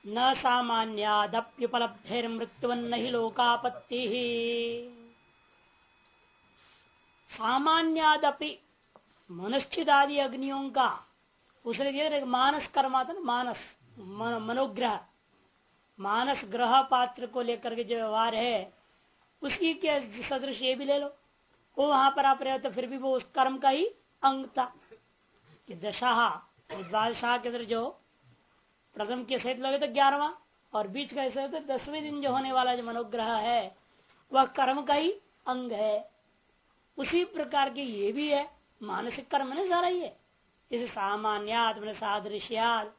न सामान्यादप्युपलब्धेर्मृत्युवन्न ही लोकापत्ति। सामान्यादपि मनुष्यदादि अग्नियों का उसने मानस कर्मा था, मानस मनोग्रह, मानस ग्रह पात्र को लेकर के जो व्यवहार है उसकी क्या सदृश ये भी ले लो, वो वहां पर आप रहे तो फिर भी वो उस कर्म का ही अंग था। कि दशा द्वादशाह के अंदर जो प्रथम के सहित लगे तो 11वां और बीच का सहित तो 10वें दिन जो होने वाला जो मनोग्रह है वह कर्म का ही अंग है। उसी प्रकार के ये भी है, मानसिक कर्म ने सारा ही है। इसे सामान्यात सादृश्यात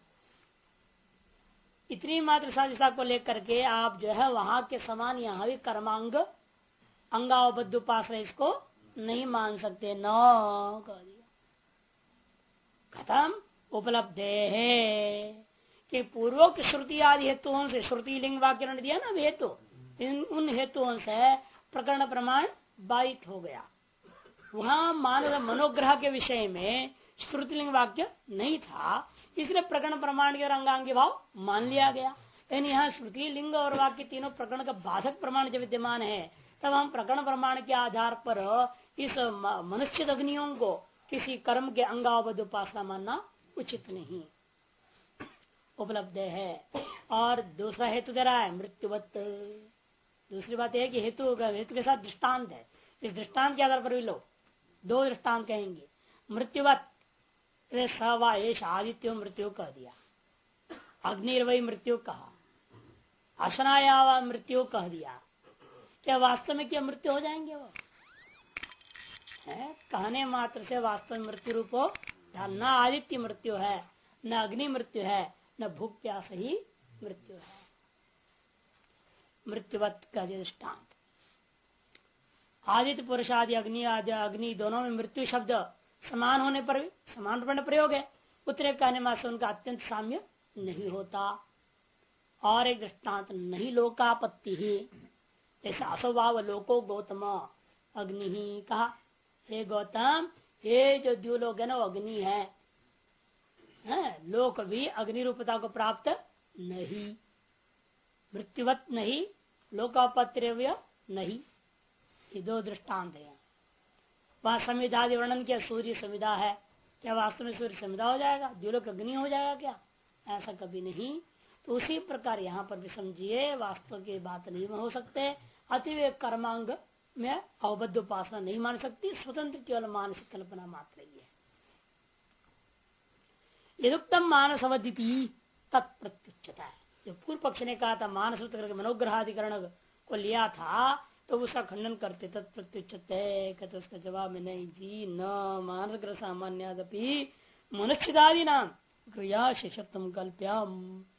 इतनी मात्र सादृशता को लेकर के आप जो है वहां के समान यहाँ भी कर्मांग अंगावबद्ध उपासना इसको नहीं मान सकते। न कह दिया खत्म। उपलब्ध है कि पूर्वोक्त श्रुति आदि हेतुओं से, श्रुति लिंग वाक्य ने दिया ना हेतु, उन हेतुओं से प्रकरण प्रमाण बाधित हो गया। वहां मानव मनोग्रह के विषय में श्रुतिलिंग वाक्य नहीं था, इसलिए प्रकरण प्रमाण के और अंगांगी भाव मान लिया गया। यानी यहाँ श्रुति लिंग और वाक्य तीनों प्रकरण का बाधक प्रमाण जब विद्यमान है तब हम प्रकरण प्रमाण के आधार पर इस मनुष्य अग्नियों को किसी कर्म के अंगावबद्ध उपासना मानना उचित नहीं। उपलब्ध है। और दूसरा हेतु दे रहा है मृत्युवत। दूसरी बात यह है कि हेतु के साथ दृष्टांत है। इस दृष्टांत के आधार पर भी लोग दो दृष्टांत कहेंगे। मृत्युवत सवाएश आदित्यो मृत्यु कह दिया, अग्निर्वय मृत्यु कहा, अशनाया मृत्यु कह दिया। क्या वास्तव में क्या मृत्यु हो जाएंगे? वो है कहने मात्र से वास्तव में मृत्यु रूप हो न आदित्य मृत्यु है, न अग्नि मृत्यु है, न भूख प्यास ही मृत्यु है। मृत्युवत का दृष्टांत आदित्य पुरुष आदि अग्नि दोनों में मृत्यु शब्द समान होने पर भी समान रूप में प्रयोग है। उत्तरे कहने में से उनका अत्यंत साम्य नहीं होता। और एक दृष्टांत नहीं लोकापत्ति ही, ऐसा असोभाव लोको गौतम अग्नि ही कहा। हे गौतम, ये जो द्युलोक है ना अग्नि है, लोक भी अग्नि रूपता को प्राप्त नहीं। मृत्युवत नहीं, लोकापत्य नहीं। ये दो दृष्टांत है। वहां संविधा वर्णन किया, सूर्य संविधा है, क्या वास्तव में सूर्य संविधा हो जाएगा? द्युलोक अग्नि हो जाएगा क्या? ऐसा कभी नहीं। तो उसी प्रकार यहाँ पर भी समझिए वास्तव की बात नहीं हो सकते। अतिवे कर्मांग में अवबद्ध उपासना नहीं मान सकती, स्वतंत्र केवल मानसिक कल्पना मात्र ही है। यदुक्तम मानस अवधि तत्प्रत्युच्चता है। जो पूर्व पक्ष ने कहा था मानस मनोग्रहाधिकरण को लिया था तो उसका खंडन करते तत्प्रत्युच्चते कहते उसका जवाब में नहीं जी। न मानस ग्रह सामान्यादपि मनुष्यदादि नाम क्रिया शेषत्म कल्प्यम।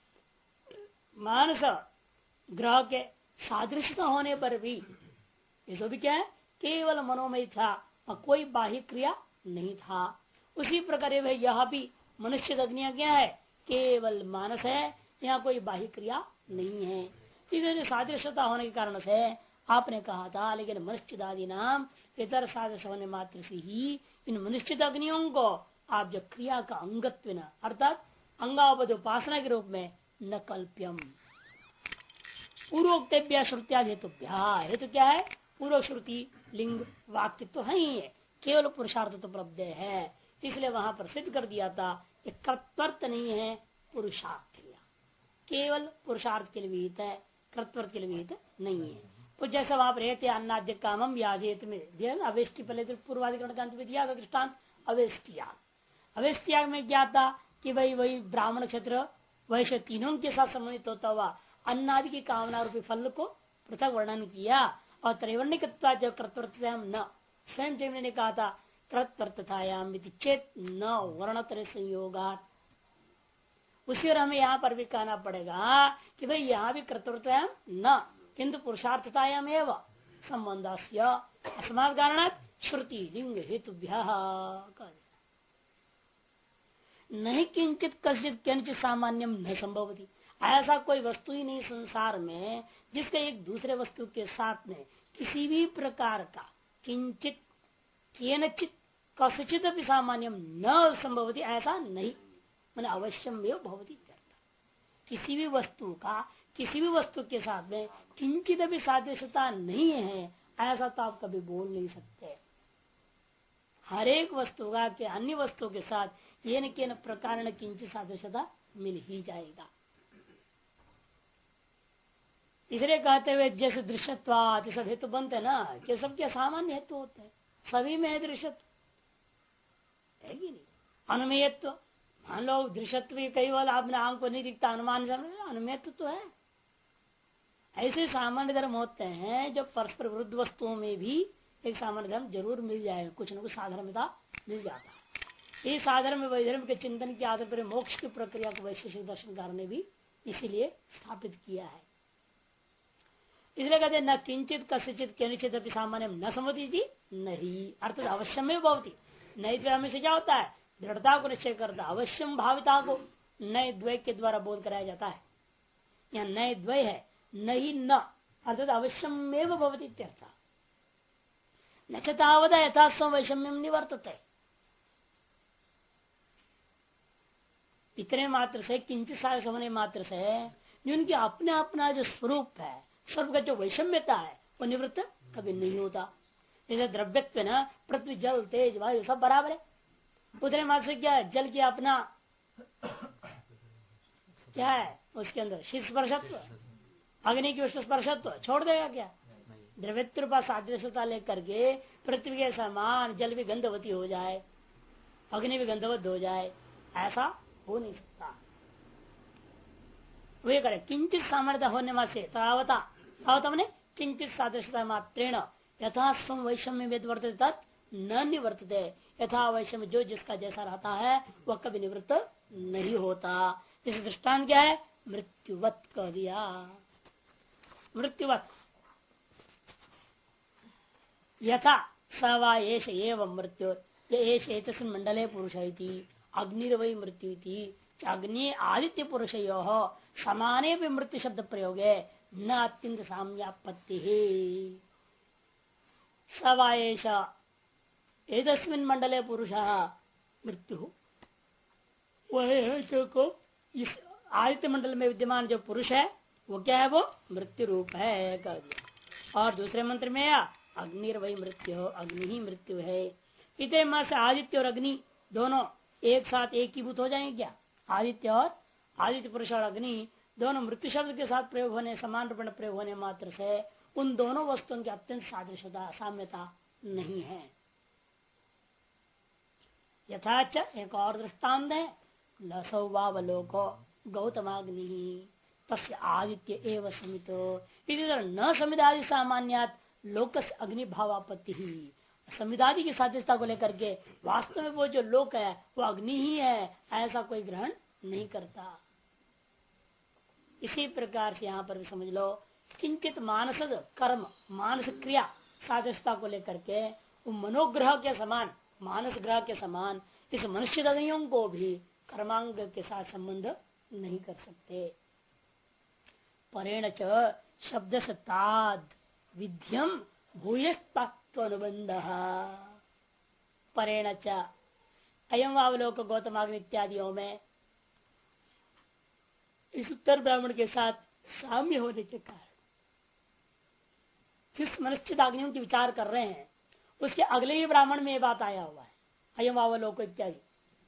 मानस ग्रह के सादृश्यता होने पर भी ये भी क्या है? केवल मनोमय था और कोई बाह्य क्रिया नहीं था। उसी प्रकार यह भी मनुष्य अग्नियां क्या है? केवल मानस है, यहाँ कोई बाह्य क्रिया नहीं है। इधर सादृश्यता होने के कारण से आपने कहा था, लेकिन मनुष्यदादि नाम इतर सादृश्य होने मात्र से ही इन मनुष्य अग्नियों को आप जो क्रिया का अंगत्व न अर्थात अंगावबद्ध उपासना के रूप में न कल्प्यम। पूर्वोक्तव्य श्रुतिया हेतुभ्या, हेतु क्या है? पूर्व श्रुति लिंग वाक्य तो है ही है, केवल पुरुषार्थ तो उपलब्ध है। इसलिए वहां पर सिद्ध कर दिया था कि कर्तव्य नहीं है, पुरुषार्थ केवल पुरुषार्थ के लिए विहित है, कर्तव्य के लिए विहित नहीं है। तो जैसे वहां पर रहते अन्नाद्य कामम याजेत में दिया अवेष्टि, पहले तो पूर्वाधिकरण का अंत में दिया दृष्टांत अवेष्टियाग। अवेष्टियाग में क्या था कि वही ब्राह्मण क्षेत्र वैश्य तीनों के साथ संबंधित होता हुआ अन्नादि की कामना रूपी फल को पृथक वर्णन किया। और त्रैवर्णिक जो कर्तव्य न स्वयं जैमिनी ने कहा था कर्तव्यतायाम चेत न वर्णतर संयोगा। उसी और हमें यहाँ पर भी कहना पड़ेगा कि भाई यहाँ भी कर्तव्यतायाम न किंतु पुरुषार्थतायाम एवं संबंध अस्मात् कारणात् श्रुति लिंग हेतुभ्यः नहीं किंचित कश्चित किंचित सामान्यम न संभवती। ऐसा कोई वस्तु ही नहीं संसार में जिसके एक दूसरे वस्तु के साथ में किसी भी प्रकार का किंचित केनचित कसिचित भी सामान्यम न संभवती, ऐसा नहीं। मैंने अवश्यम भवती। किसी भी वस्तु का किसी भी वस्तु के साथ में किंचित भी सादृश्यता नहीं है, ऐसा तो आप कभी बोल नहीं सकते। हर एक वस्तु का के अन्य वस्तु के साथ ये न के न प्रकार न किंचित सादृश्यता मिल ही जाएगा। इसलिए कहते हुए जैसे दृश्यत्वाद सब हेतु बनते हैं ना, कि सबके सामान्य हेतु होते हैं, सभी में है दृश्यत्व, है कि नहीं। अनुमेयत्व, मान लो दृश्यत्व कई बार आपने आंख को नहीं दिखता, अनुमान अनुमेयत्व तो है। ऐसे सामान्य धर्म होते हैं जो परस्पर विरुद्ध वस्तुओं में भी एक सामान्य धर्म जरूर मिल जाएगा, कुछ न कुछ साधर्मता मिल जाता है। इस साधर्म वैधर्म के चिंतन के आधार पर मोक्ष की प्रक्रिया को वैशेषिक दर्शनकार ने भी इसीलिए स्थापित किया है। इसलिए कहते न किंचित कसिचित केनिचित अपनी सामान्य न समझती थी नहीं, अर्थात अवश्यम में भवती। नहीं तो हमें से क्या होता है, दृढ़ता को निश्चय करता, अवश्यम भाविता को नए द्वय के द्वारा बोध कराया जाता है। यहाँ नए द्वय है, नहीं न अर्थात अवश्यम में भवती इत्यर्थ। न चावदा यथास्व वैषम्यम निवर्तते, इतने मात्र से किंचित सारे होने मात्र से जिनके अपने अपना जो स्वरूप है, स्वरूप का जो वैषम्यता है वो निवृत्त कभी नहीं होता। जैसे द्रव्यत्व न पृथ्वी जल तेज वायु सब बराबर है, उतने मात्र से क्या है, जल की अपना क्या है उसके अंदर शीत स्पर्शत्व, अग्नि की उष्ण स्पर्शत्व छोड़ देगा क्या। द्रव्यत्व पर सादृश्यता लेकर के पृथ्वी के समान जल भी गंधवती हो जाए, अग्नि भी गंधवत हो जाए, ऐसा हो नहीं सकता। वे करे किंचित सामर्थ्य होने मात्र से तावता मैंने किंचित सादृश्यता मात्रेण यथा स्व वैषम्य वेद वर्तते तत् न निवर्तते, यथा वैषम्य जो जिसका जैसा रहता है वह कभी निवृत्त नहीं होता। इस दृष्टांत क्या है, मृत्युवत कह दिया। मृत्युवत यथा सवा एष एवं मृत्यु एष मंडले पुरुष अग्निर्वय मृत्यु अग्नि आदित्य पुरुष समाने भी मृत्यु शब्द प्रयोगे न अत्यंत साम्यापत्ति सवाएश एतस्मिन् मंडले पुरुष मृत्यु वह को इस आदित्य मंडल में विद्यमान जो पुरुष है वो क्या है, वो मृत्यु रूप है कह दिया। और दूसरे मंत्र में अग्निर्वय मृत्यु, अग्नि ही मृत्यु है। इतने मास से आदित्य और अग्नि दोनों एक साथ एक ही भूत हो जाएंगे क्या। आदित्य और आदित्य पुरुष और अग्नि दोनों मृत्यु शब्द के साथ प्रयोग होने, समान रूप में प्रयोग होने मात्र से उन दोनों वस्तुओं की अत्यंत सादृश्यता साम्यता नहीं है। यथाच एक और दृष्टांत है, लसौवावलोको गौतमाग्नि तस्य आदित्य एवं समितो, इसी तरह न समिदादि सामान्यात लोक अग्नि भावापत्ति ही, समिदादि की सादृश्यता को लेकर के वास्तव में वो जो लोक है वो अग्नि ही है, ऐसा कोई ग्रहण नहीं करता। इसी प्रकार से यहाँ पर भी समझ लो, किंचित मानस कर्म मानस क्रिया सादृश्यता को लेकर के वो मनोग्रह के समान, मानस ग्रह के समान इस मनुष्य अग्नियों को भी कर्मांग के साथ संबंध नहीं कर सकते। परेण च शब्द सताद विध्यम भूयस्तात्व अनुबंध परेण च अयम अवलोक गौतमाग्नि इत्यादियों में इस उत्तर ब्राह्मण के साथ साम्य होने के कारण जिस मनुष्य अग्नियों की विचार कर रहे हैं उसके अगले ही ब्राह्मण में ये बात आया हुआ है, अयम अवलोक इत्यादि।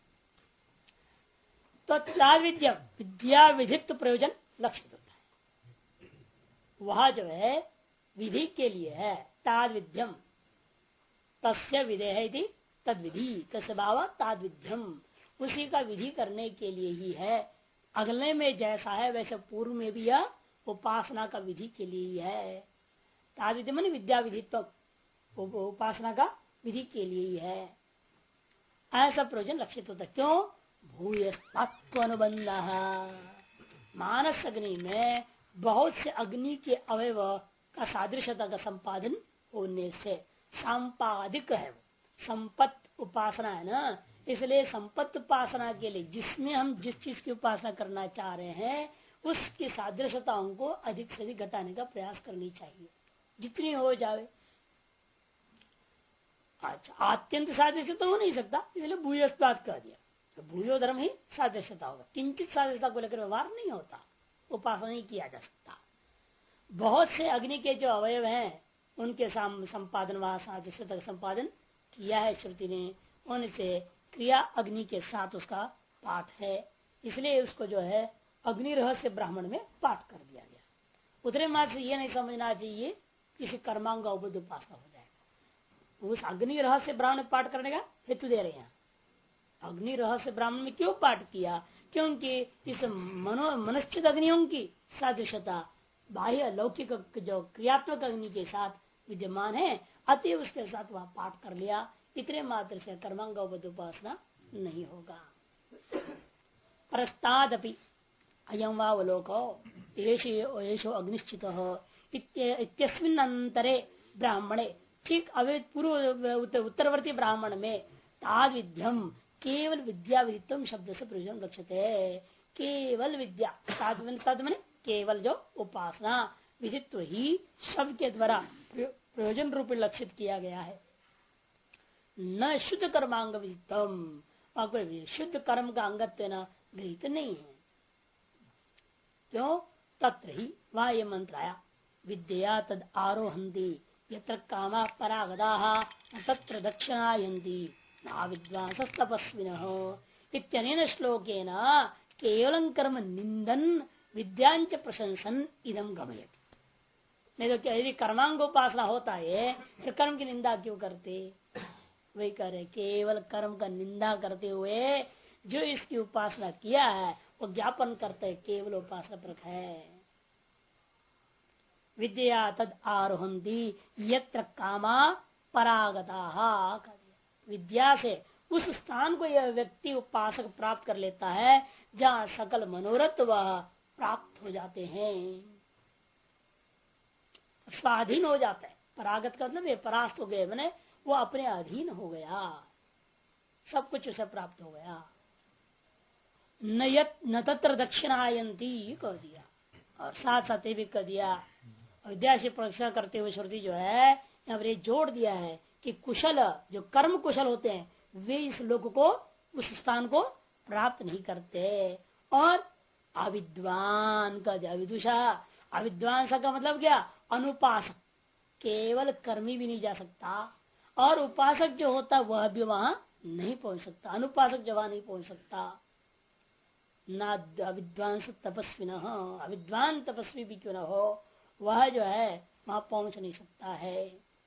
तो ताद विद्या विद्या विधित्व प्रयोजन लक्षित होता है, वह जो है विधि के लिए है। ताद विद्यम तस्य विधेय तद विधि तस्य भाव ताद विद्यम, उसी का विधि करने के लिए ही है। अगले में जैसा है वैसे पूर्व में भी यह उपासना का विधि के लिए ही है। ताद विधि मन विद्या विधित्व, उपासना का विधि के लिए ही है, ऐसा प्रयोजन लक्षित होता है। क्यों, भूयस्तात्व अनुबंध, मानस अग्नि में बहुत से अग्नि के अवयव का सादृश्यता का संपादन होने से संपादिक है। संपत्त उपासना है ना, इसलिए संपत्त उपासना के लिए जिसमें हम जिस चीज की उपासना करना चाह रहे हैं उसकी सादृश्यताओं को अधिक से अधिक घटाने का प्रयास करनी चाहिए, जितनी हो जाए। अच्छा, अत्यंत सादृश्य तो हो नहीं सकता, इसलिए भूयस्तात् कह दिया। तो भूयो धर्म ही सादृश्यता होगा। किंचित सादृश्यता को लेकर व्यवहार नहीं होता, उपासना नहीं किया जा सकता। बहुत से अग्नि के जो अवयव हैं उनके संपादन व सादृश्यता का संपादन किया है श्रुति ने, उनसे क्रिया अग्नि के साथ उसका पाठ है, इसलिए उसको जो है अग्नि रहस्य ब्राह्मण में पाठ कर दिया गया। उतरे मात्र से ये नहीं समझना चाहिए किसी कर्मांग का उपद उपासना हो जाएगा। उस अग्नि रहस्य ब्राह्मण पाठ करने का हेतु दे रहे हैं। अग्नि रहस्य ब्राह्मण में क्यों पाठ किया? क्योंकि इस मनश्चित अग्नियों की सादृश्यता बाह्य लौकिक जो क्रियात्मक अग्नि के साथ विद्यमान है, अतएव उसके साथ वह पाठ कर लिया। इतने मात्र से कर्मांग उपासना नहीं होगा। परस्तादपि अयम वावलोको येषो अग्निश्चित इत्यस्मिन् अंतरे ब्राह्मणे, ठीक अवेद पूर्व उत्तरवर्ती ब्राह्मण में ताद विद्यम केवल विद्या विदित्वम शब्द से प्रयोजन लक्ष्यते। केवल विद्या तद माने केवल जो उपासना विदित्व ही शब्द के द्वारा प्रयोजन रूप लक्षित किया गया है। न शुद्ध कर्मांग विदित्वम, और कोई शुद्ध कर्म का अंगत्व न गृहित नहीं है। क्यों? तत्र ही वह ये मंत्र आया, विद्या तद आरोहंती यत्र कामा परागदा तत्र दक्षिणायन्ति ना विद्वांस तपस्विनः इत्यनेन श्लोकेन केवलं कर्म निंदन विद्यांच प्रशंसन इदम गमयति। नहीं तो यदि कर्मांगोपासना होता है फिर कर्म की निंदा क्यों करते? वही कह रहे, केवल कर्म का निंदा करते हुए जो इसकी उपासना किया है वो ज्ञापन करते केवल उपासना पर है। विद्या तद आरोहंती यत्र कामा परागता, विद्या से उस स्थान को यह व्यक्ति उपासक प्राप्त कर लेता है जहाँ सकल मनोरथ वह प्राप्त हो जाते हैं, स्वाधीन हो जाता है। परागत का मतलब परास्त हो गए, मैंने वो अपने अधीन हो गया, सब कुछ उसे प्राप्त हो गया। न तत्र दक्षिणायंती कह दिया, और साथ साथ भी कह दिया विद्या से परीक्षा करते हुए श्रुति जो है यहाँ पर जोड़ दिया है कि कुशल जो कर्म कुशल होते हैं वे इस लोक को उस स्थान को प्राप्त नहीं करते। और अविद्वान का अविदुषा, अविद्वान का मतलब क्या? अनुपासक, केवल कर्मी भी नहीं जा सकता, और उपासक जो होता वह भी वहां नहीं पहुंच सकता, अनुपासक जो वहां नहीं पहुंच सकता। ना अविद्वान तपस्वी न हो, अविद्वान तपस्वी भी क्यों न हो, वह जो है वहां पहुंच नहीं सकता है।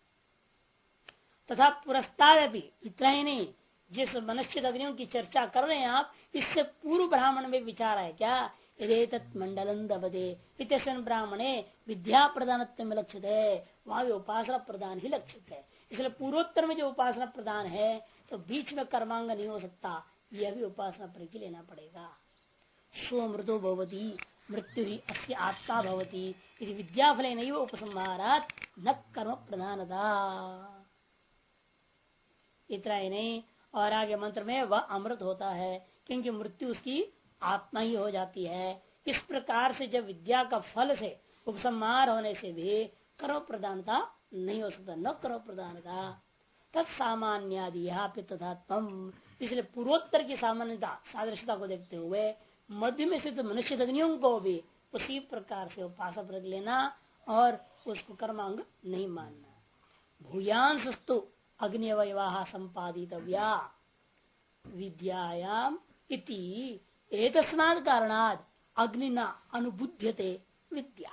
तथा पुरस्ताद भी, इतना ही नहीं, जिस मनुष्य अग्नियों की चर्चा कर रहे हैं आप, इससे पूर्व ब्राह्मण में विचार है क्या? मंडलम दबदे इतने ब्राह्मणे विद्या प्रदान में लक्षित है, वहां भी उपासना प्रदान ही लक्षित है। इसलिए पूर्वोत्तर में जो उपासना प्रदान है तो बीच में कर्मांग नहीं हो सकता, यह भी उपासना पर ही लेना पड़ेगा। स्वमृतो भवती मृत्यु ही अस्य आत्मा भवती यदि विद्याफल नहीं उपसंहारात न कर्म प्रधानता। इतना ही नहीं, और आगे मंत्र में वह अमृत होता है क्योंकि मृत्यु उसकी आत्मा ही हो जाती है। इस प्रकार से जब विद्या का फल से उपसंहार होने से भी कर्म प्रधानता नहीं हो सकता, न कर्म प्रधानता तत्सामान्यादि तथा तम। इसलिए पूर्वोत्तर की सामान्यता सादृश्यता को देखते हुए मध्य में स्थित मनुष्य अग्नियों को भी उसी प्रकार से उपासक रख लेना और उसको कर्मांग नहीं मानना। भूयांस्तु अग्निवयवाह संपादितव्या विद्यायाम इति एतस्मात् कारणात् अग्निना अनुभुध्यते विद्या।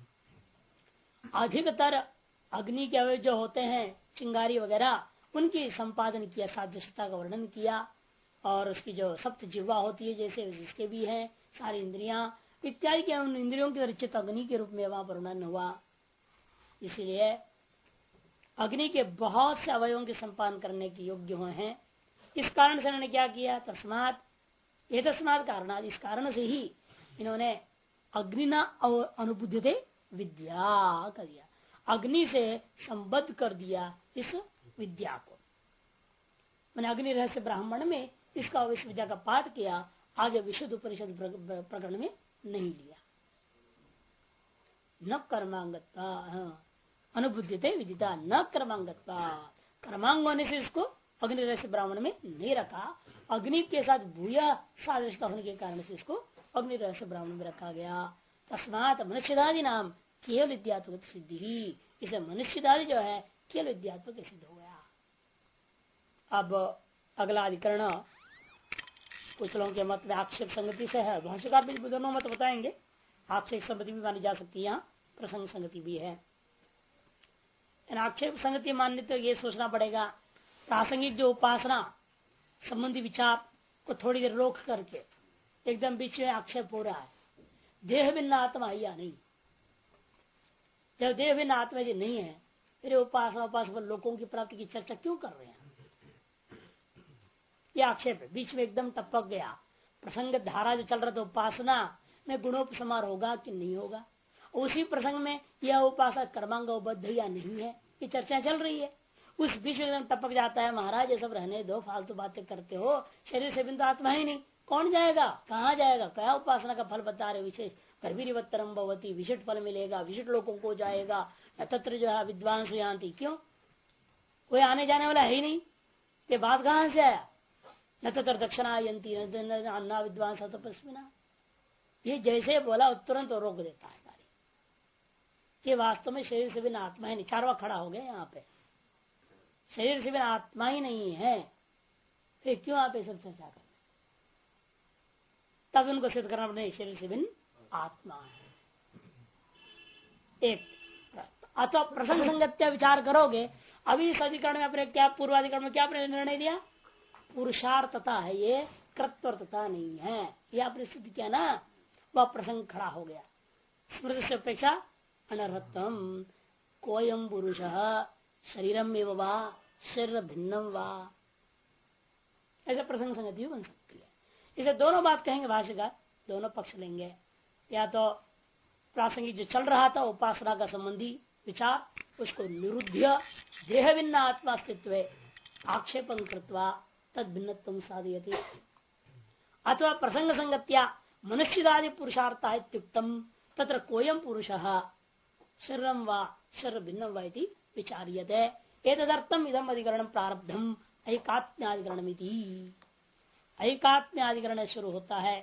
अधिकतर अग्नि के अवयव जो होते हैं चिंगारी वगैरह, उनकी संपादन किया, सादृश्यता का वर्णन किया, और उसकी जो सप्त जिह्वा होती है जैसे जिसके भी है सारी इंद्रियां इत्यादि के उन इंद्रियों के रचित अग्नि के रूप में वहां पर वर्णन हुआ। इसलिए अग्नि के बहुत से अवयवों के संपादन करने के योग्य हुए हैं। इस कारण से उन्होंने क्या किया? तस्मात ये तस्मात कारणात्, इस कारण से ही इन्होंने अग्निना अनुबुद्धते विद्या कर दिया, अग्नि से संबद्ध कर दिया इस विद्या को। मैंने अग्नि रहस्य ब्राह्मण में इसका इस विद्या का पाठ किया, आगे विशुद्ध उपनिषद प्रकरण में नहीं लिया। न कर्मांगत्वा अनुभुद्यते विदिता, न कर्मांगत्वा, कर्मांग होने से इसको अग्नि रहस्य ब्राह्मण में नहीं रखा। अग्नि के साथ भूया सादृश्यता होने के कारण से इसको अग्नि रहस्य ब्राह्मण में रखा गया। तस्मात मनुष्यदादि नाम केवल विद्यात्मक सिद्धि ही, इसे मनुष्यदादि जो है केवल विद्यात्मक सिद्ध हो गया। अब अगला अधिकरण कुछ लोगों के मत में आक्षेप संगति से है, भाष्यकार भी दोनों मत बताएंगे। आक्षेप संगति भी मानी जा सकती है, यहाँ प्रसंग संगति भी है। आक्षेप संगति मानने तो ये सोचना पड़ेगा, प्रासंगिक जो उपासना संबंधी विचार को थोड़ी देर रोक करके एकदम बीच में आक्षेप हो रहा है, देह भिन्न आत्मा है या नहीं। जब देह भिन्न आत्मा यदि नहीं है, फिर उपासना लोगों की प्राप्ति की चर्चा क्यों कर रहे हैं? यह आक्षेप है। बीच में एकदम टपक गया, प्रसंग धारा जो चल रहा था उपासना में गुणोपसमार होगा कि नहीं होगा, उसी प्रसंग में यह उपासना कर्मांगबद्ध या नहीं है, ये चर्चा चल रही है। उस बीच में एकदम टपक जाता है, महाराज ये सब रहने दो, फालतू बातें करते हो, शरीर से बिंदु आत्मा ही नहीं, कौन जाएगा, कहाँ जाएगा, क्या उपासना का फल बता रहे विशेष गर्भीरवत्तरम भवती, विशिष्ट फल मिलेगा, विशिष्ट लोगों को जाएगा, तत्र जो है विद्वान सुयांति, क्यों कोई आने जाने वाला है ही नहीं, ये बात कहाँ से आया? न तत्र दक्षिणायंती अन्ना विद्वान सतपस्विना, ये जैसे बोला तुरंत रोक देता है गाड़ी। ये वास्तव में शरीर से बिना आत्मा ही नहीं, चारवा खड़ा हो गया यहाँ पे, शरीर से बिना आत्मा ही नहीं है, फिर क्यों आप ये सब चर्चा कर? तब उनको सिद्ध करना पड़े शरीर से बिना आत्मा है। एक अथवा प्रसंग संगत्या विचार करोगे, अभी इस अधिकरण में अपने क्या पूर्वाधिकरण में क्या निर्णय दिया? पुरुषार्थता है, ये कृत्वर्थता नहीं है, यह आपने सिद्ध किया ना, वह प्रसंग खड़ा हो गया। स्मृति से अपेक्षा अनर्थम कोयम पुरुष शरीरम एवं वा शरीर भिन्नम वा, ऐसे प्रसंग संगति बन सकती है। इसे दोनों बात कहेंगे भाष्यकार, दोनों पक्ष लेंगे। या तो प्रासंगिक जो चल रहा था उपासना का संबंधी विचार, उसको निरुद्ध देह भिन्न आत्मा अस्तित्व आक्षेपं कृत्वा तद भिन्नत्वं साधयति, अथवा प्रसंग संगत्या मनुष्यदादि पुरुषार्थ इत्युक्तम तत्र कोयम पुरुष शरीरम वा शरीर भिन्नम वा इति विचार्यते। एतदर्थम इदम अधिकरणम प्रारब्धम ऐकात्म्याधिकरणमिति। ऐकात्म्याधिकरण शुरू होता है,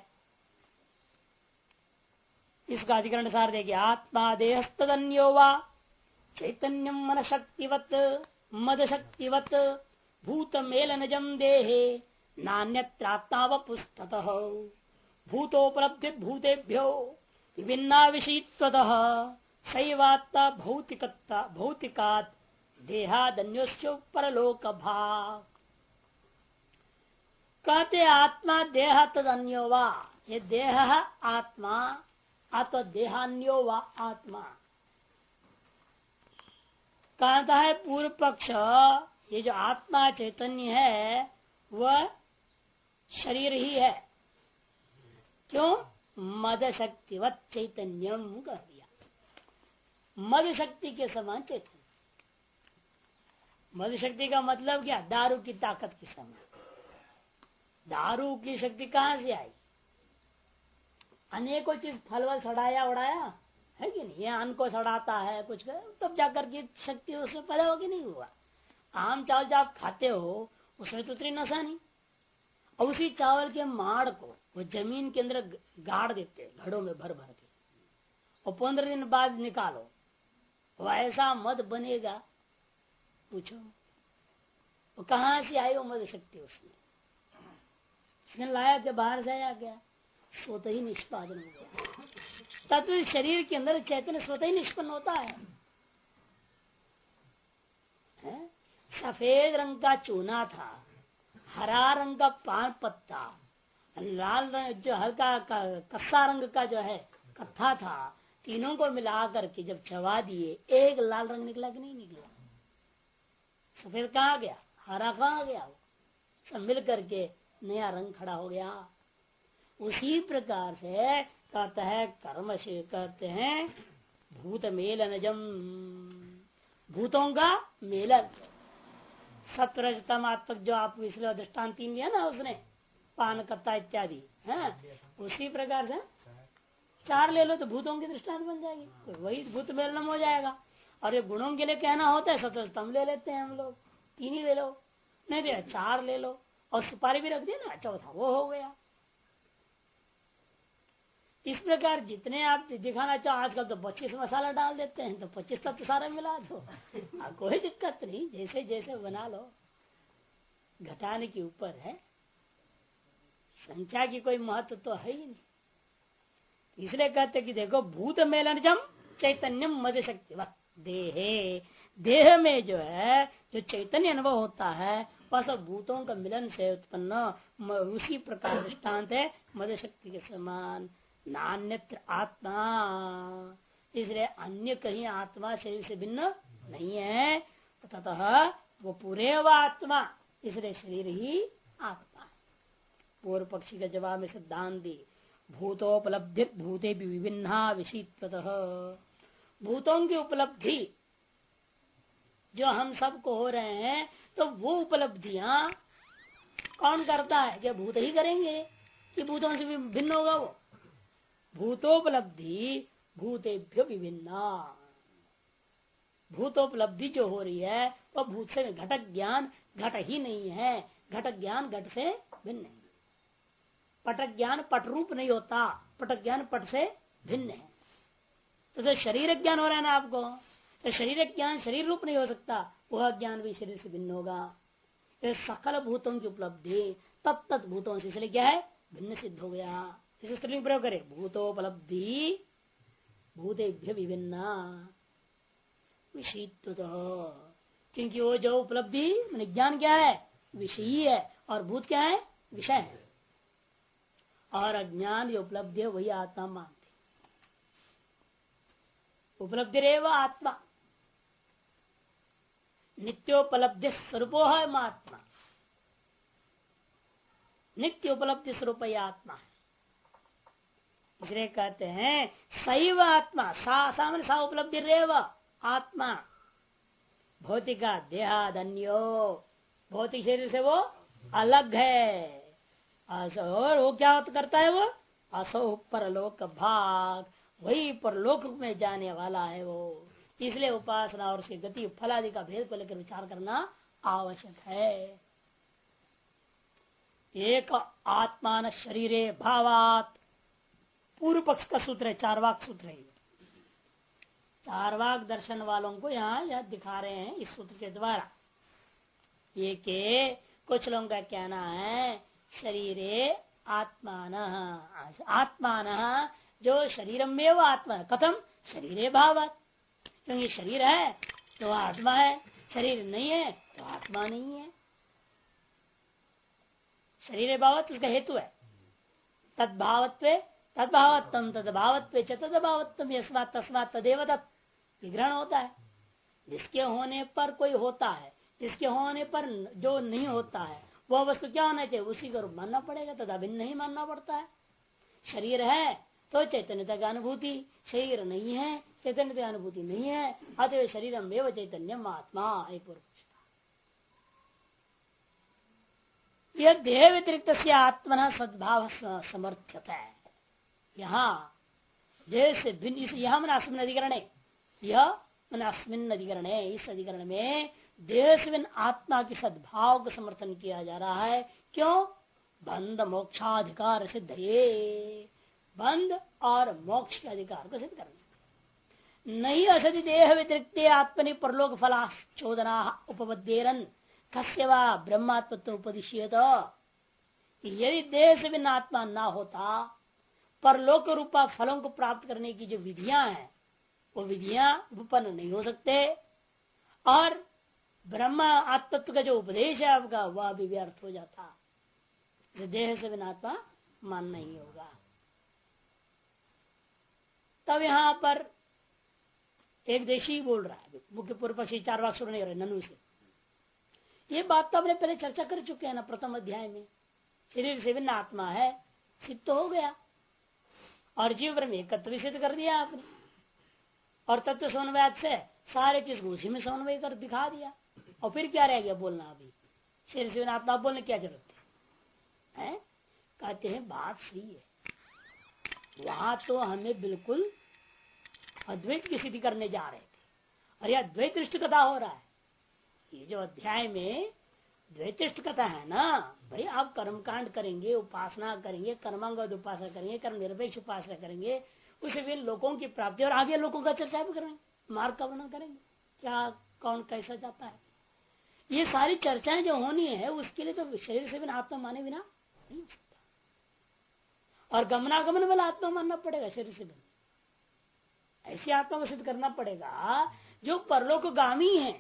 इसका अधिकरण सार देखिए। आत्मा देहस्तदन्यो वा चैतन्यम मन शक्तिवत मद शक्तिवत भूत मेलनजम देहे नान्यत्रात्मा वपुस्ततः भूतोपलब्धि भूतेभ्यो विभिन्ना विषयित्वतः सैवात्ता भौतिकता भौतिकात् देहादन्योश्च परलोक भाग। कहते आत्मा देह तदन्यो वा, ये देह आत्मा अथवा देहान्यो वा आत्मा। कहता है पूर्व पक्ष, ये जो आत्मा चैतन्य है वह शरीर ही है। क्यों? मद शक्तिवत चैतन्यम कर दिया, मद शक्ति के समान चैतन्य। मद शक्ति का मतलब क्या? दारू की ताकत के समान। दारू की शक्ति कहां से आई? अनेकों चीज फलवल सड़ाया उड़ाया है कि नहीं, ये अन्न को सड़ाता है कुछ कर, तब जाकर के शक्ति उसमें पैदा होगी, नहीं हुआ। आम चावल जब आप खाते हो उसमें तो उतनी नशा नहीं, और उसी चावल के माड़ को वो जमीन के अंदर गाड़ देते घड़ों में भर भर के, और 15 दिन बाद निकालो, वो ऐसा मद बनेगा, पूछो वो कहां से आई वो मद शक्ति? उसने लाया क्या, बाहर से आया क्या? स्वतः ही निष्पादन हो गया। तत्व शरीर के अंदर चैतन्य स्वतः ही निष्पन्न होता है। सफेद रंग का चूना था, हरा रंग का पान पत्ता, लाल रंग जो हल्का कस्सा रंग का जो है कत्था था, तीनों को मिला करके जब चबा दिए एक लाल रंग निकला कि नहीं निकला? सफेद कहाँ गया, हरा कहाँ गया? वो सब मिल करके नया रंग खड़ा हो गया। उसी प्रकार से कहता है कर्म से, कहते हैं भूत मेलनजम, भूतों का मेलन। सत्वरजतमात्मक जो आप इसलिए दृष्टांत 3 दिया ना उसने, पान कत्ता इत्यादि है, उसी प्रकार से 4 ले लो तो भूतों की दृष्टांत बन जाएगी, तो वही भूत मेलनम हो जाएगा। और ये गुणों के लिए कहना होता है सत्वरजतम ले लेते हैं हम लोग, 3 ही ले लो। नहीं दे 4 ले लो और सुपारी भी रख दिया ना, चौथा वो हो गया। इस प्रकार जितने आप दिखाना चाहो, आजकल तो 25 मसाला डाल देते हैं, तो 25 तत्व सारा मिला दो, कोई दिक्कत नहीं, जैसे जैसे बना लो, घटाने के ऊपर है, संख्या की कोई महत्व तो है ही नहीं। इसलिए कहते कि देखो भूत मेलनजम चैतन्यम मद शक्ति देहे, देह में जो है जो चैतन्य अनुभव होता है वह सब भूतों का मिलन से उत्पन्न उसी प्रकार दृष्टांत है मद शक्ति के समान। नान्यत्र आत्मा, इसलिए अन्य कहीं आत्मा शरीर से भिन्न नहीं है, ततः वो पूरे व आत्मा, इसलिए शरीर ही आत्मा है। पूर्व पक्षी का जवाब में सिद्धांत दी भूतोपलब्धि भूते भी विभिन्ना विषित्वतः, भूतों की उपलब्धि जो हम सबको हो रहे हैं, तो वो उपलब्धियां कौन करता है? क्या भूत ही करेंगे कि भूतों से भी भिन्न होगा? वो भूतोपलब्धि भूतेभ्यो विभिन्ना, भूतोपलब्धि जो हो रही है वह भूत से, घटक ज्ञान घट ही नहीं है, घटक ज्ञान घट से भिन्न है। पटक ज्ञान पट रूप नहीं होता, पटक ज्ञान पट से भिन्न है। तो शरीर ज्ञान हो रहा है ना आपको, तो शरीर ज्ञान शरीर रूप नहीं हो सकता, वह ज्ञान भी शरीर से भिन्न होगा। तो सकल भूतों की उपलब्धि तत्त भूतों से, इसलिए क्या है? भिन्न सिद्ध हो गया। इसे स्त्रीलिंग प्रयोग करें भूतोपलब्धि भूतेभ्य विभिन्ना विषयत्व, क्योंकि वो जो उपलब्धि मान ज्ञान क्या है? विषयी है, और भूत क्या है? विषय है। और अज्ञान जो उपलब्धि है वही आत्मा मानते, उपलब्धि रेव आत्मा, नित्योपलब्धि स्वरूपो है आत्मा, नित्य उपलब्धि स्वरूप आत्मा है। इसलिए कहते हैं सैव आत्मा, सामने सा उपलब्धि रेव आत्मा, भौतिका देहादन्यो, भौतिक शरीर से वो अलग है। और वो क्या करता है? वो असो परलोक भाग, वही परलोक में जाने वाला है वो। इसलिए उपासना और उसकी गति फलादि का भेद को लेकर विचार करना आवश्यक है। एक आत्मान शरीरे भावात, पूर्व पक्ष का सूत्र है, चारवाक सूत्र है। चारवाक दर्शन वालों को यहाँ यह दिखा रहे हैं इस सूत्र के द्वारा। ये के कुछ लोगों का कहना है शरीरे आत्मान, आत्मान जो शरीरम में वो आत्मा है, कथम शरीरे भावात, क्योंकि शरीर है तो आत्मा है, शरीर नहीं है तो आत्मा नहीं है। शरीर भावत उसका हेतु है, तद्भावत्वे तद्भावत्तम तद्भावत्वे च तद्भावत्तम यस्मात् तस्मात् तदेव तत्, ग्रहण होता है। जिसके होने पर कोई होता है, जिसके होने पर जो नहीं होता है, वह वस्तु क्या होना चाहिए? उसी का रूप मानना पड़ेगा, तथा भिन्न नहीं मानना पड़ता है। शरीर है तो चैतन्यता की अनुभूति, शरीर नहीं है चैतन्यता की अनुभूति नहीं है, अतः शरीरम एवं चैतन्यम आत्मा। यह देह व्यतिरिक्त से आत्मना सद्भाव समर्थ्यता है। यहाँ देह से भिन्न, इस यहाँ मैंने अस्मिन अधिकरण है, यह मैंने अस्मिन अधिकरण है, इस अधिकरण में देह से भिन्न आत्मा के सद्भाव का समर्थन किया जा रहा है। क्यों? बंध मोक्षाधिकार सिद्ध है, बंध और मोक्ष के अधिकार को सिद्ध करने। नहीं असति देह व्यतिरिक्त आत्मनि परलोक फलाचोदना उपबद्धेरन कस्यवा ब्रह्मात्मत्व उपदिश्येत। यदि देह से भिन्न आत्मा ना होता, परलोक रूपा फलों को प्राप्त करने की जो विधियां हैं वो विधियां उत्पन्न नहीं हो सकते, और ब्रह्म आत्मत्व का जो उपदेश है आपका वह भी व्यर्थ हो जाता। देह से बिना आत्मा मानना ही होगा। तब यहां पर एक देशी बोल रहा है, मुख्य पूर्व पक्षी चार वाक सुन नहीं रहे ननु से। ये बात तो हमने पहले चर्चा कर चुके हैं ना, प्रथम अध्याय में। शरीर से भिन्न आत्मा है, सिद्ध तो हो गया, और जीव ब्रह्म एकत्व सिद्ध कर दिया आपने, और तत्व समन्वय से सारे चीज को उसी में समन्वय कर दिखा दिया। और फिर क्या रह गया बोलना? अभी शरीर से भिन्न आत्मा बोलने क्या जरूरत है? कहते हैं बात सही है, वहां तो हमें बिल्कुल अद्वैत की सिद्धि करने जा रहे थे, और यह अद्वैत दृष्टि कथा हो रहा है। ये जो अध्याय में द्वैतिष्ठ कथा है ना भाई। आप कर्म कांड करेंगे, उपासना करेंगे, कर्मांगद उपासना करेंगे, कर्म निरपेक्ष उपासना करेंगे, उसे भी लोगों की प्राप्ति और आगे लोगों का चर्चा भी करेंगे, मार्ग का वर्णन करेंगे, क्या कौन कैसा जाता है। ये सारी चर्चाएं जो होनी है उसके लिए तो शरीर से बिना आत्मा माने बिना नहीं हो सकता। और गमनागमन वाला आत्मा मानना पड़ेगा शरीर से बिना। ऐसी आत्मा को सिद्ध करना पड़ेगा जो परलोकगामी है।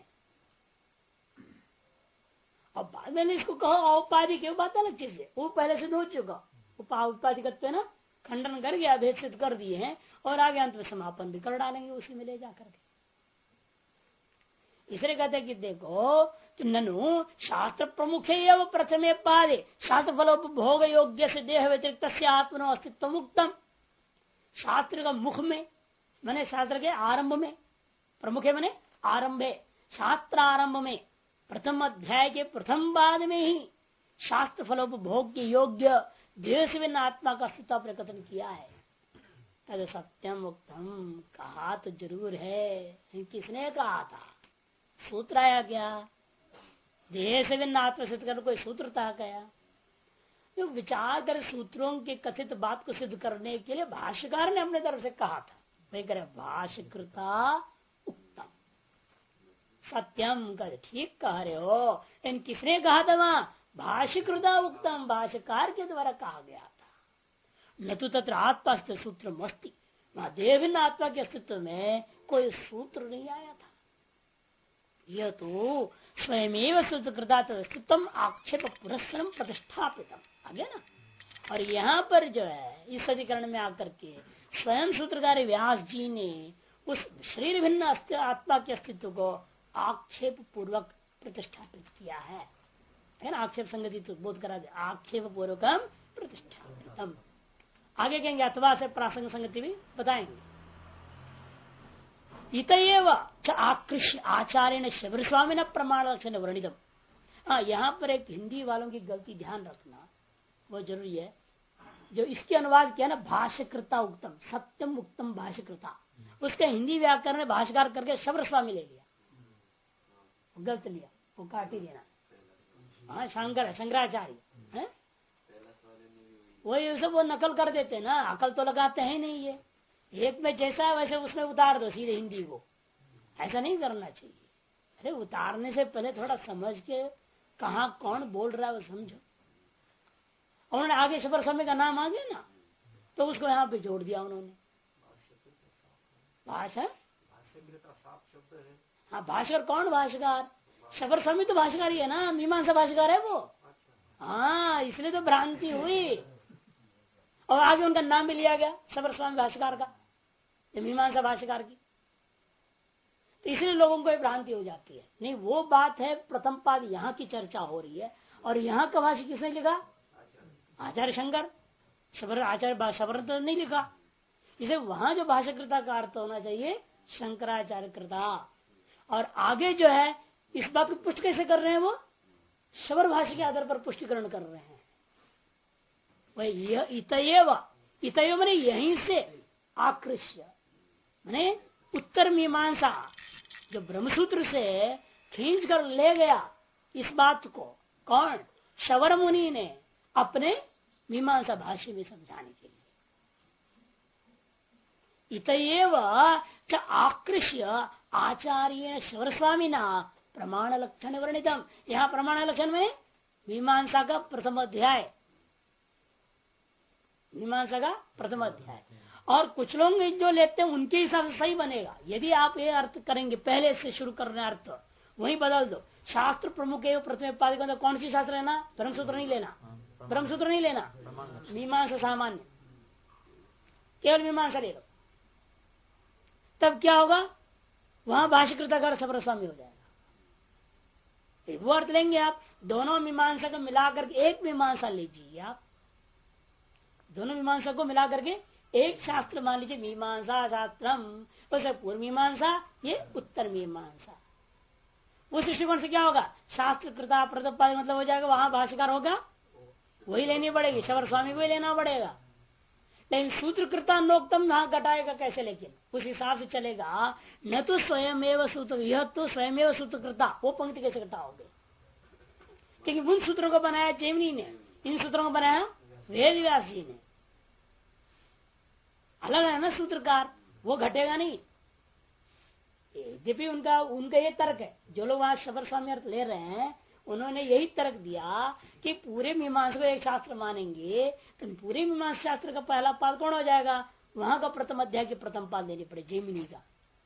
और बाद में इसको कहो औपाधिक, बात अलग चीज है, वो पहले से हो चुका। औपाधिकत्व ना खंडन कर गया, भेद सिद्ध कर दिए हैं और आगे अंत में समापन भी कर डालेंगे उसी में ले जाकर के। इसलिए कहते कि देखो तो ननु शास्त्र प्रमुख एवं प्रथमे पादे शास्त्र फलोपभोग योग्य से देह व्यतिरिक्त आत्मनो अस्तित्व मुक्तम। शास्त्र का मुख में माने शास्त्र के आरंभ में, प्रमुख है माने आरंभे, शास्त्र आरंभ में प्रथम अध्याय के प्रथम पाद में ही शास्त्र फलोपभोग के योग्य देह से भिन्न आत्मा का अस्तित्व प्रकटन किया है। तद सत्यम उत्तम कहा तो जरूर है। किसने कहा था? सूत्र आया क्या? देह से भिन्न आत्मा सिद्ध करने कोई सूत्र था क्या? जो विचार कर सूत्रों के कथित बात को सिद्ध करने के लिए भाष्यकार ने अपने तरफ से कहा था। वही करे भाष्यकृता उत्तम सत्यम कर ठीक कह रहे हो। इन किसने कहा था? वहां भाष्यकृता उत्तम भाष्यकार के द्वारा कहा गया था। न तो तत्र आत्मा सूत्र मस्ती, वहां देह भिन्न आत्मा के अस्तित्व में कोई सूत्र नहीं आया था। यह तो स्वयं सूत्रकृता अस्तित्व आक्षेप पुरस्सरम प्रतिष्ठापित आगे ना। और यहाँ पर जो है इस अधिकरण में आकर के स्वयं सूत्रकार व्यास जी ने उस शरीर भिन्न आत्मा के अस्तित्व को आक्षेप पूर्वक प्रतिष्ठापित किया है ना। आक्षेप संगति तो बोध करा दे, आक्षेप पूर्वकम प्रतिष्ठापितम। आगे कहेंगे अथवा से प्रासंग संगति भी बताएंगे। इतएव आकृष्य आचार्य ने शबर स्वामी न प्रमाण लक्षण वर्णितम। हाँ, यहाँ पर एक हिंदी वालों की गलती ध्यान रखना वो जरूरी है। जो इसके अनुवाद किया ना भाष्यकृता उत्तम सत्यम उत्तम भाष्यकृता, उसके हिंदी व्याकरण में भाष्यकार करके शबर स्वामी ले लिया, गलत लिया, वो काट ही देना। हाँ शंकर है, शंकराचार्य है, वही सब वो नकल कर देते ना, अकल तो लगाते हैं नहीं। ये एक में जैसा है वैसे उसमें उतार दो सीधे हिंदी को, ऐसा नहीं करना चाहिए। अरे उतारने से पहले थोड़ा समझ के कहा कौन बोल रहा है वो समझो। उन्होंने आगे शबर स्वामी का नाम आ गया ना तो उसको यहाँ पे जोड़ दिया उन्होंने। भाषा हाँ भाष्यकार कौन? भाष्यकार शबर स्वामी तो भाष्यकार ही है ना, मीमांसा भाष्यकार है वो। हाँ इसलिए तो भ्रांति हुई और आगे उनका नाम भी लिया गया शबर स्वामी भाष्यकार का, मीमांसा भाष्यकार की। तो इसलिए लोगों को भ्रांति हो जाती है। नहीं वो बात है, प्रथम पाद यहाँ की चर्चा हो रही है और यहाँ का भाष्य किसने लिखा? आचार्य शंकर। शबर आचार्य शबर तो नहीं लिखा, इसे वहां जो भाष्यकृता का अर्थ होना चाहिए शंकराचार्य कृता। और आगे जो है इस बात को पुष्ट कैसे कर रहे हैं? वो शबर भाष्य के आधार पर पुष्टिकरण कर रहे हैं। वही इतएव मैंने यहीं से आकृष्य मैंने उत्तर मीमांसा जो ब्रह्मसूत्र से खींच कर ले गया इस बात को। कौन? शबर मुनि ने अपने मीमांसा भाष्य में समझाने के लिए। इतएव आकृष्य आचार्य शबर स्वामी ना प्रमाण लक्षण वर्णितम। यहाँ प्रमाण लक्षण में मीमांसा का प्रथम अध्याय, मीमांसा का प्रथम अध्याय। और कुछ लोग जो लेते हैं उनके हिसाब से सही बनेगा। यदि आप ये अर्थ करेंगे पहले से शुरू करना अर्थ वही बदल दो। शास्त्र प्रमुख एवं प्रथम पादिक मतलब कौन सी शास्त्र लेना? ब्रह्मसूत्र नहीं लेना, ब्रह्मसूत्र नहीं लेना, मीमांसा सामान्य, केवल मीमांसा ले लो। तब क्या होगा? वहां भाष्यकृता शबर स्वामी हो जाएगा। वो अर्थ लेंगे आप, दोनों मीमांसा को मिलाकर एक मीमांसा लीजिए। आप दोनों मीमांसा को मिलाकर के एक शास्त्र मान लीजिए, मीमांसा शास्त्रम, वैसे पूर्व मीमांसा, ये उत्तर मीमांसा। उस दृष्टिकोण से क्या होगा? शास्त्र कृता प्रतपाद मतलब हो जाएगा, वहां भाष्यकार होगा वही लेनी पड़ेगी, शबर स्वामी को ही लेना पड़ेगा। लेकिन सूत्रकृता नोक्तम वहां घटाएगा कैसे? लेकिन उस हिसाब से चलेगा। न तो स्वयं सूत्र, यह तो स्वयं सूत्रकृता, वो पंक्ति कैसे घटाओगे? लेकिन उन सूत्रों को बनाया जैमिनी ने, इन सूत्रों को बनाया वेद व्यास जी ने। अलग है ना सूत्रकार, वो घटेगा नहीं। यद्यपि उनका ये तर्क है, जो लोग वहां शबर स्वामी अर्थ ले रहे हैं उन्होंने यही तर्क दिया कि पूरे मीमांसा को एक शास्त्र मानेंगे तो पूरे मीमांसा शास्त्र का पहला पाद कौन हो जाएगा, वहां का प्रथम अध्याय की प्रथम पाद लेनी पड़े जैमिनी का।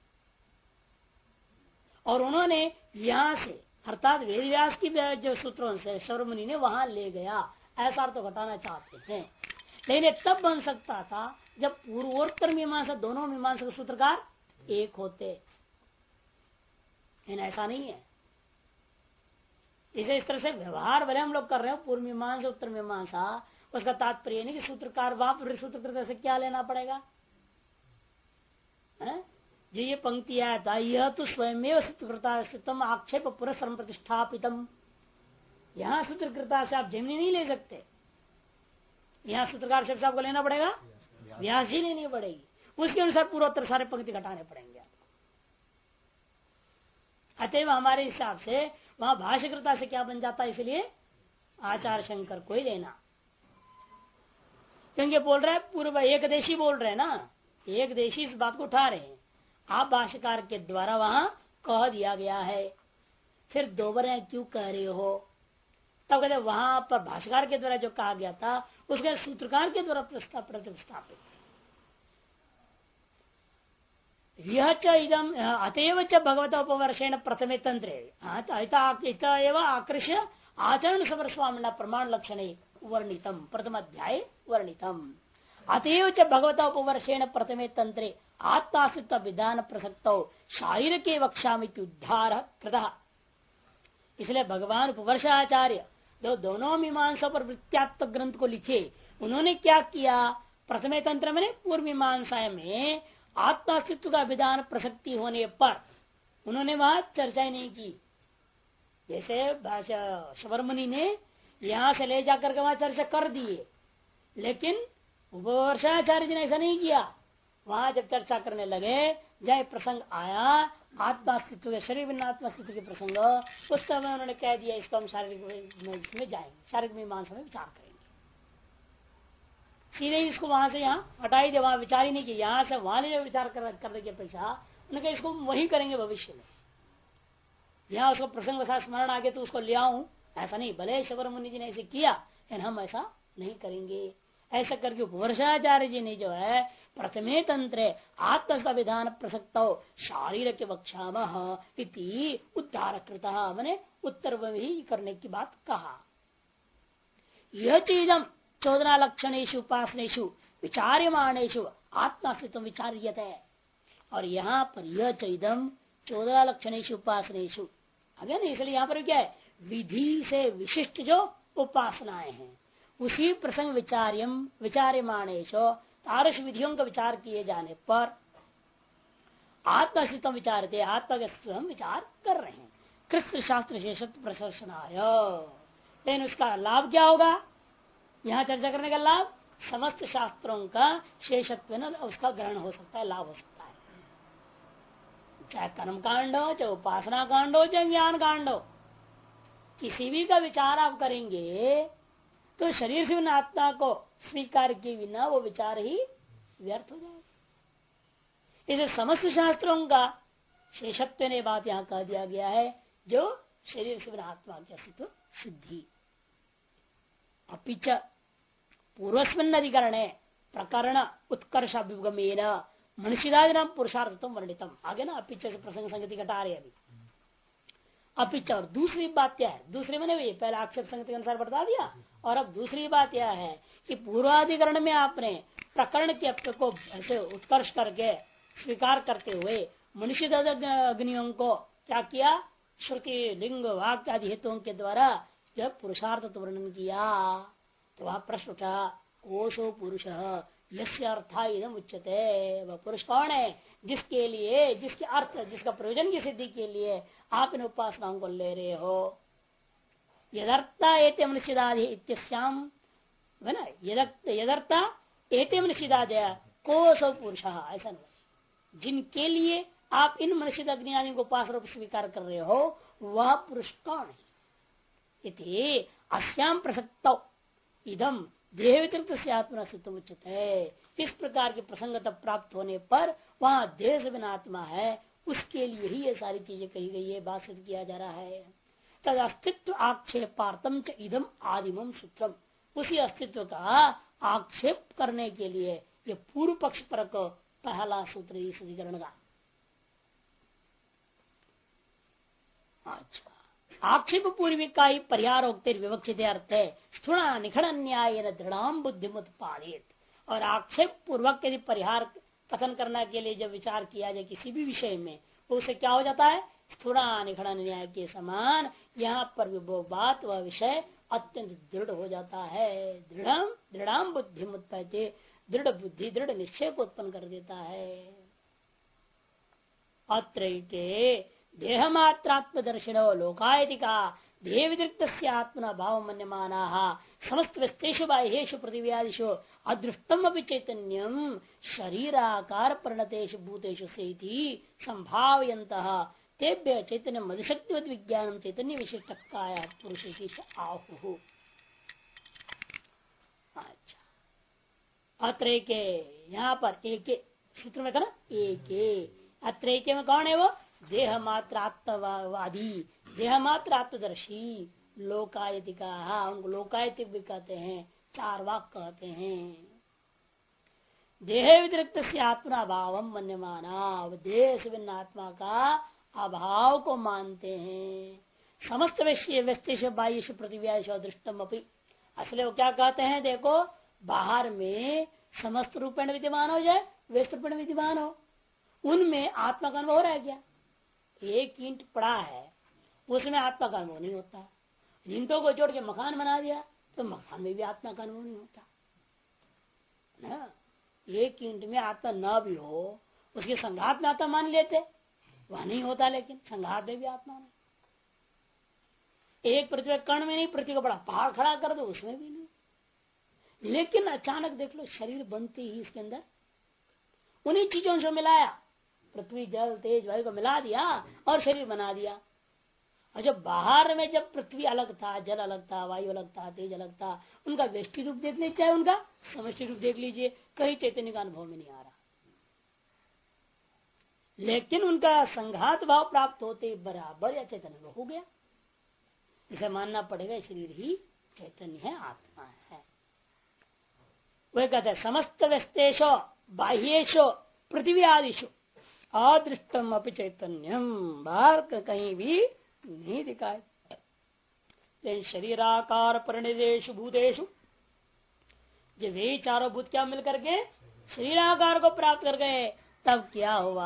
और उन्होंने यहां से अर्थात वेद व्यास की जो सूत्रों से शौरमुनि ने वहां ले गया, ऐसा तो घटाना चाहते हैं। लेकिन तब बन सकता था जब पूर्वोत्तर मीमांसा दोनों मीमांसा के सूत्रकार एक होते, लेकिन ऐसा नहीं है। इसे इस तरह से व्यवहार भले हम लोग कर रहे हो पूर्व मीमांसा उत्तर मीमांसा, उसका तात्पर्य नहीं कि सूत्रकार वाप सूत्रकृत से क्या लेना पड़ेगा है? जो ये पंक्ति आया था, यह तो स्वयं सूत्रकृता आक्षेप पुरस्म प्रतिष्ठापितम, यहाँ सूत्रकृता से आप जैमिनी नहीं ले सकते, यहाँ सूत्रकार शब्द आपको लेना पड़ेगा व्यास जी लेनी पड़ेगी, उसके अनुसार पूर्वोत्तर सारे पंक्ति घटाने पड़ेंगे। अतएव हमारे हिसाब से वहां भाष्यकृता से क्या बन जाता है, इसलिए आचार्य शंकर को ही लेना, क्योंकि बोल रहे हैं पूर्व एक देशी बोल रहे हैं ना, एक देशी इस बात को उठा रहे हैं, आप भाष्यकार के द्वारा वहां कह दिया गया है, फिर दोबारा क्यों कह रहे हो। तब कहते वहां पर भाष्यकार के द्वारा जो कहा गया था उसके सूत्रकार के द्वारा प्रतिस्थापित, यह च इदम अतएव च भगवत उपवर्षेण प्रथमे तंत्रे आकृष्य आचरण सबर स्वामिना प्रमाण लक्षण वर्णितम प्रथम अध्याय वर्णितम। अतएव च भगवत उपवर्षेण प्रथमे तंत्रे आत्मास्तित्व विधान प्रसक्त शारीर के वक्षामित उद्धार कृतः। इसलिए भगवान उपवर्षाचार्य जो दोनों मीमांसा पर वृत्त्यात्मक ग्रंथ को लिखे, उन्होंने क्या किया, प्रथमे तंत्र में पूर्व मीमांसा में आत्मास्तित्व का विधान प्रसक्ति होने पर उन्होंने वहां चर्चा नहीं की। जैसे शबरमणि ने यहां से ले जाकर के वहां चर्चा कर दिए, लेकिन उपवर्षाचार्य जी ने ऐसा नहीं किया। वहां जब चर्चा करने लगे, जय प्रसंग आया आत्मास्तित्व के शरीर बिना आत्मास्तित्व के प्रसंग, उस समय उन्होंने कह दिया इसको हम शारीरिक में जाएंगे, शारीरिक मीमांसा में विचार करेंगे। सीधे इसको वहां से यहाँ हटाई दे, वहां विचार ही नहीं किया, यहाँ से वहां ले विचार करने की अपेक्षा उन्होंने कहा इसको वही करेंगे भविष्य में। यहाँ उसको प्रसंग वसा स्मरण आ गया तो उसको ले आऊं, ऐसा नहीं। भले शबर मुनि जी ने ऐसे किया, लेकिन हम ऐसा नहीं करेंगे। ऐसा करके उपवर्षाचार्य जी ने जो है प्रथमे तंत्रे आत्म विधान प्रसक्त शारीर के वक्षाम उद्धार कृत, मैंने उत्तर ही करने की बात कहा। यह चीजम 14 लक्षणेशु उपासनेशु विचार्यमाणेशु आत्मास्तित्व विचार्यते है। और यहाँ पर यह चीदम 14 लक्षणेशु उपासनेशु, अगर इसलिए यहाँ पर क्या है, विधि से विशिष्ट जो उपासनाएं हैं उसी प्रसंग विचार्यमाणेशु तारस विधियों का विचार किए जाने पर आत्मास्तित्व विचारते, आत्मा का हम विचार कर रहे हैं कृष्ण शास्त्र विशेषत्व प्रशंसनाय। लेकिन उसका लाभ क्या होगा, यहाँ चर्चा करने का लाभ समस्त शास्त्रों का शेषत्व न उसका ग्रहण हो सकता है, लाभ हो सकता है। चाहे कर्म कांड हो, चाहे उपासना कांड हो, चाहे ज्ञान कांड हो, किसी भी का विचार आप करेंगे तो शरीर से बिना आत्मा को स्वीकार किए बिना वो विचार ही व्यर्थ हो जाएगा। इसे समस्त शास्त्रों का शेषत्व ने बात यहाँ कह दिया गया है, जो शरीर से बिना आत्मा के अस्तित्व सिद्धि। अपिच पूर्वस्मिन् अधिकरणे प्रकरण उत्कर्ष अभिगमेन मनुष्यदादि नाम पुरुषार्थत्व वर्णितम। आगे ना अपिच से प्रसंग संगति घटा रहे अभी। अपिच और दूसरी बात क्या है, दूसरे मैंने भी पहले आक्षेप संगति के अनुसार बता दिया, और अब दूसरी बात यह है कि पूर्वाधिकरण में आपने प्रकरण के अप को ऐसे उत्कर्ष करके स्वीकार करते हुए मनुष्य अग्नियों को क्या किया, श्रुति लिंग वाक्य आदि हेतुओं के द्वारा जब पुरुषार्थ वर्णन किया तो वह प्रश्न उठा, कोशो पुरुष यस्य अर्था इदम उच्यते। वह पुरुष कौन है जिसके लिए, जिसके अर्थ, जिसका प्रयोजन की सिद्धि के लिए आप इन उपासनाओं को ले रहे हो। यदर्था एते मनुष्यदादि इत्याम है ना, यदर्था एते मनुष्यदादय कोशो पुरुष, ऐसा नहीं, जिनके लिए आप इन मनुष्य अग्नि आदि को उपासना स्वीकार कर रहे हो वह पुरुष कौन है, इति अस्याम प्रसक्तौ इदम देह व्यतिरिक्त से आत्मा सिद्ध उचित है। इस प्रकार के प्रसंगता प्राप्त होने पर वहाँ देह से बिना आत्मा है, उसके लिए ही ये सारी चीजें कही गई है, बात सिद्ध किया जा रहा है। तद अस्तित्व आक्षेपार्थम च इदम आदिमम सूत्रम, उसी अस्तित्व का आक्षेप करने के लिए ये पूर्व पक्ष पर पहला सूत्र इस अधिकरण का। अच्छा, आक्षेप पूर्वी का ही परिहार उक्तिर विवक्षित अर्थ है स्थूणा निखड़ न्याय दृढ़ बुद्धि उत्पादित। और आक्षेप पूर्वक यदि परिहार कथन करने के लिए जब विचार किया जाए किसी भी विषय में, तो उसे क्या हो जाता है, स्थूणा निखड़ न्याय के समान यहाँ पर भी वो बात वह विषय अत्यंत दृढ़ हो जाता है। दृढ़ बुद्धि उत्पादित, दृढ़ बुद्धि दृढ़ निश्चय को उत्पन्न कर देता है। अत्र के देह मात्रात्मदर्शिनो लोकायतिका देह व्यतिरिक्त आत्मना भाव मन्यमाना समस्त व्यस्तेषु बाह्येषु पृथिव्यादिषु अदृष्टम अपि चैतन्यम शरीराकार परिणतेषु भूतेषु सेति संभावयन्तः तेभ्य चैतन्य मधुशक्तिवत विज्ञानम चैतन्य विशिष्ट काय पुरुषेषु आहुः। अच्छा, अत्र के यहाँ पर एक सूत्र में था ना, एक अत्र के में कौन है वो, देह मात्र आत्मवादी, देह मात्र आत्मदर्शी लोकायतिका, उनको लोकायतिक भी कहते हैं, चार वाक कहते हैं। देह व्यतिरिक्त से आत्मा भाव मन्यमाना, देह से भिन्न आत्मा का अभाव को मानते हैं। समस्त व्यस्तेषु बाह्येषु पृथिव्यादिषु दृष्टम अपि, असले वो क्या कहते हैं, देखो बाहर में समस्त रूपेण विद्यमान हो जाए, व्यस्त रूपेण विद्यमान हो, उनमें आत्मा का अनुभव हो रहा है क्या? एक ईंट पड़ा है, उसमें आत्मा का अनुभव नहीं होता। ईंटों को जोड़ के मकान बना दिया तो मकान में भी आत्मा का अनुभव नहीं होता ना। एक ईंट में आत्मा न भी हो, उसके संघात में आत्मा मान लेते, वह नहीं होता, लेकिन संघात में भी आत्मा नहीं। एक पृथ्वी कण में नहीं, पृथ्वी को बड़ा पहाड़ खड़ा कर दो, उसमें भी नहीं। लेकिन अचानक देख लो, शरीर बनते ही इसके अंदर उन्हीं चीजों से मिलाया, पृथ्वी जल तेज वायु को मिला दिया और शरीर बना दिया। और जब बाहर में जब पृथ्वी अलग था, जल अलग था, वायु अलग था, तेज अलग था, उनका व्यष्टि रूप देख लीजिए, चाहे उनका समष्टि रूप देख लीजिए, कहीं चैतन्य का अनुभव में नहीं आ रहा। लेकिन उनका संघात भाव प्राप्त होते बराबर या चैतन्य हो गया। इसे मानना पड़ेगा, शरीर ही चैतन्य है, आत्मा है। वह कहते हैं समस्त व्यस्तेषु बाह्येषु पृथ्वी आदिषु अदृष्टम अपि चैतन्यम, बाहर कहीं भी नहीं दिखाए। शरीराकार परिणतेषु भूतेषु, जब ये चारों भूत क्या मिल करके शरीराकार को प्राप्त कर गए, तब क्या हुआ,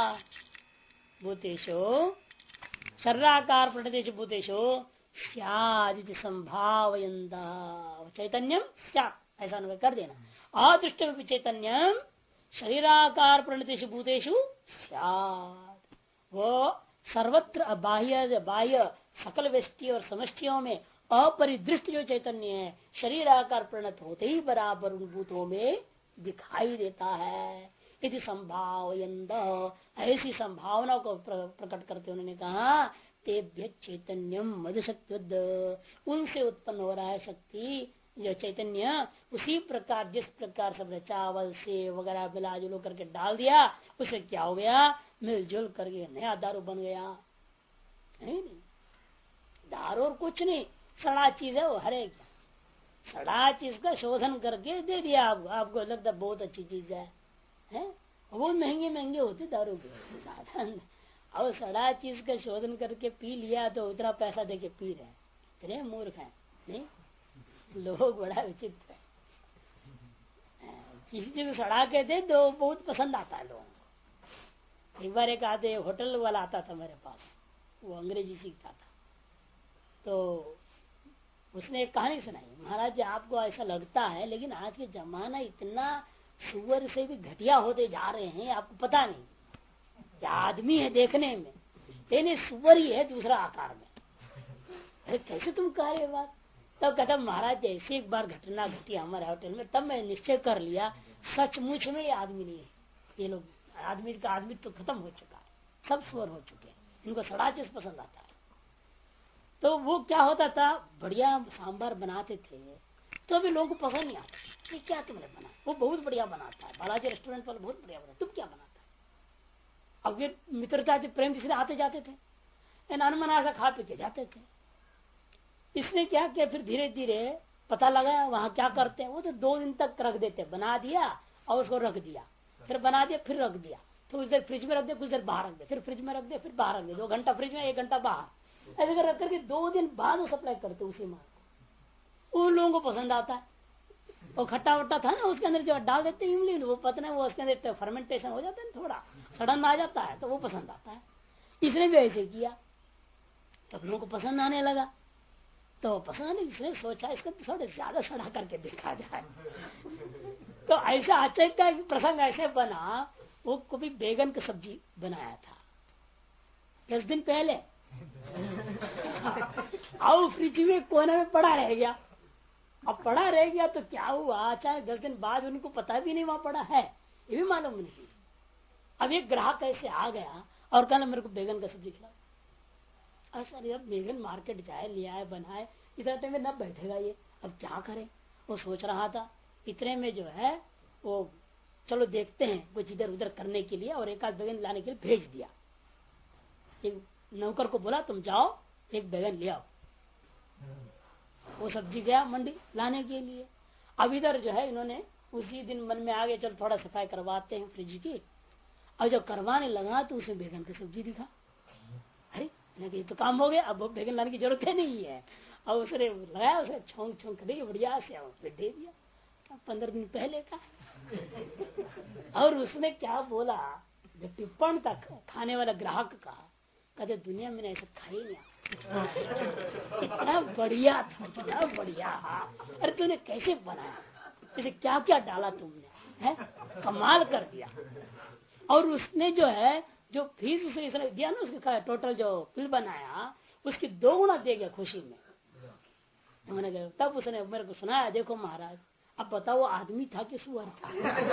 भूतेषु शरीराकार परिणतेषु भूतेषु स्यादिति संभावयन्ता, चैतन्यम स्यात्, ऐसा अनुभव कर देना। अदृष्टम चैतन्यम शरीराकार परिणतेषु भूतेषु स्यात्, वो सर्वत्र बाह्य सकल व्यष्टि और समष्टियों में अपरिदृष्ट जो चैतन्य है, शरीराकार परिणत होते ही बराबर उन भूतों में दिखाई देता है। यदि संभावयन्त, ऐसी संभावना को प्रकट करते उन्होंने कहा तेभ्य चैतन्यम मधुशक्ति, उनसे उत्पन्न हो रहा है शक्ति जो चैतन्य, उसी प्रकार जिस प्रकार सब चावल से वगैरह मिला जुलो करके डाल दिया, उसे क्या हो गया, मिलजुल करके नया दारू बन गया। नहीं दारू और कुछ नहीं, सड़ा चीज है वो, हरे सड़ा चीज का शोधन करके दे दिया आपको लगता बहुत अच्छी चीज है, वो महंगे महंगे होते दारू के साधन, और सड़ा चीज का शोधन करके पी लिया तो उतना पैसा देके पी रहे, इतने मूर्ख है। नहीं, लोग बड़ा विचित्र है, किसी चीज सड़ा के दे दो बहुत पसंद आता है लोगों को। एक बार एक आधे होटल वाला आता था मेरे पास, वो अंग्रेजी सीखता था, तो उसने एक कहानी सुनाई, महाराज जी आपको ऐसा लगता है लेकिन आज के जमाना इतना सुअर से भी घटिया होते जा रहे हैं, आपको पता नहीं, क्या आदमी है देखने में लेकिन सुअर ही है दूसरा आकार में। अरे कैसे तुम कह रहे बात? तब कहता महाराज ऐसी एक बार घटना घटी हमारे होटल में, तब मैं निश्चय कर लिया सचमुच में ये आदमी नहीं है, ये लोग आदमी का आदमी तो खत्म हो चुका है, सब सुअर हो चुके हैं, इनको सड़ा चीज पसंद आता है। तो वो क्या होता था, बढ़िया सांभर बनाते थे तो अभी लोगों को पसंद नहीं आता, ये क्या तुमने बना, वो बहुत बढ़िया बनाता है, बालाजी रेस्टोरेंट वाला बहुत बढ़िया बनाता, तुम क्या बनाता है। अब ये मित्रता थी, प्रेम से आते जाते थे, अनमना सा खा पी के जाते थे। इसने क्या किया, फिर धीरे धीरे पता लगा वहां क्या करते हैं, वो तो 2 दिन तक रख देते, बना दिया और उसको रख दिया, फिर बना दिया फिर रख दिया, तो कुछ देर फ्रिज में रख दिया, कुछ देर बाहर रख दिया, फिर फ्रिज में रख दिया, फिर बाहर रख दिया, 2 घंटा फ्रिज में 1 घंटा बाहर, ऐसे कर रख करके 2 दिन बाद वो सप्लाई करते उसी माल को। उन लोगों को पसंद आता है। वो खट्टा वट्टा था ना उसके अंदर जो डाल देते इमली, वो पता नहीं वो उसके अंदर फर्मेंटेशन हो जाता है, थोड़ा सड़न आ जाता है, तो वो पसंद आता है। इसने भी ऐसे किया, तब लोगों को पसंद आने लगा, तो पसंद नहीं, इसने सोचा इसको थोड़ा ज्यादा सड़ा करके देखा जाए। तो ऐसा अचानक का प्रसंग ऐसे बना, वो कभी बैगन की सब्जी बनाया था 10 दिन पहले, और फ्रिज में कोने में पड़ा रह गया। अब पड़ा रह गया तो क्या हुआ, अचानक 10 दिन बाद उनको पता भी नहीं वहां पड़ा है, ये भी मालूम नहीं। अब एक ग्राहक ऐसे आ गया और कहना मेरे को बैगन का सब्जी खिलाओ। सर यार बैगन मार्केट जाए ले आए बनाए, इतना टाइम में न बैठेगा ये, अब क्या करे। वो सोच रहा था, इतने में जो है वो चलो देखते हैं कुछ इधर उधर करने के लिए, और एक आध बैगन लाने के लिए भेज दिया। एक नौकर को बोला तुम जाओ एक बैगन ले आओ। वो सब्जी गया मंडी लाने के लिए। अब इधर जो है इन्होंने उसी दिन मन में आ गया चलो थोड़ा सफाई करवाते हैं फ्रिज की, और जब करवाने लगा तो उसे बैगन की सब्जी दिखा। अरे ये तो काम हो गया, अब बैगन लाने की जरूरत है नहीं है। और उसने लगाया, उसे छोंक छोंक कर बढ़िया से दे दिया, 15 दिन पहले का। और उसने क्या बोला, जो टिप्पण तक खाने वाला ग्राहक का, कहते दुनिया में ऐसा खाई नहीं, इतना बढ़िया था, इतना बढ़िया। अरे तूने कैसे बनाया, इसे क्या क्या डाला तुमने, है कमाल कर दिया। और उसने जो है जो फीस उसने दिया ना, उसके टोटल जो बिल बनाया उसकी 2 गुना दे गया खुशी में। मैंने कहा, तब उसने मेरे को सुनाया, देखो महाराज अब बताओ आदमी था कि सुअर था।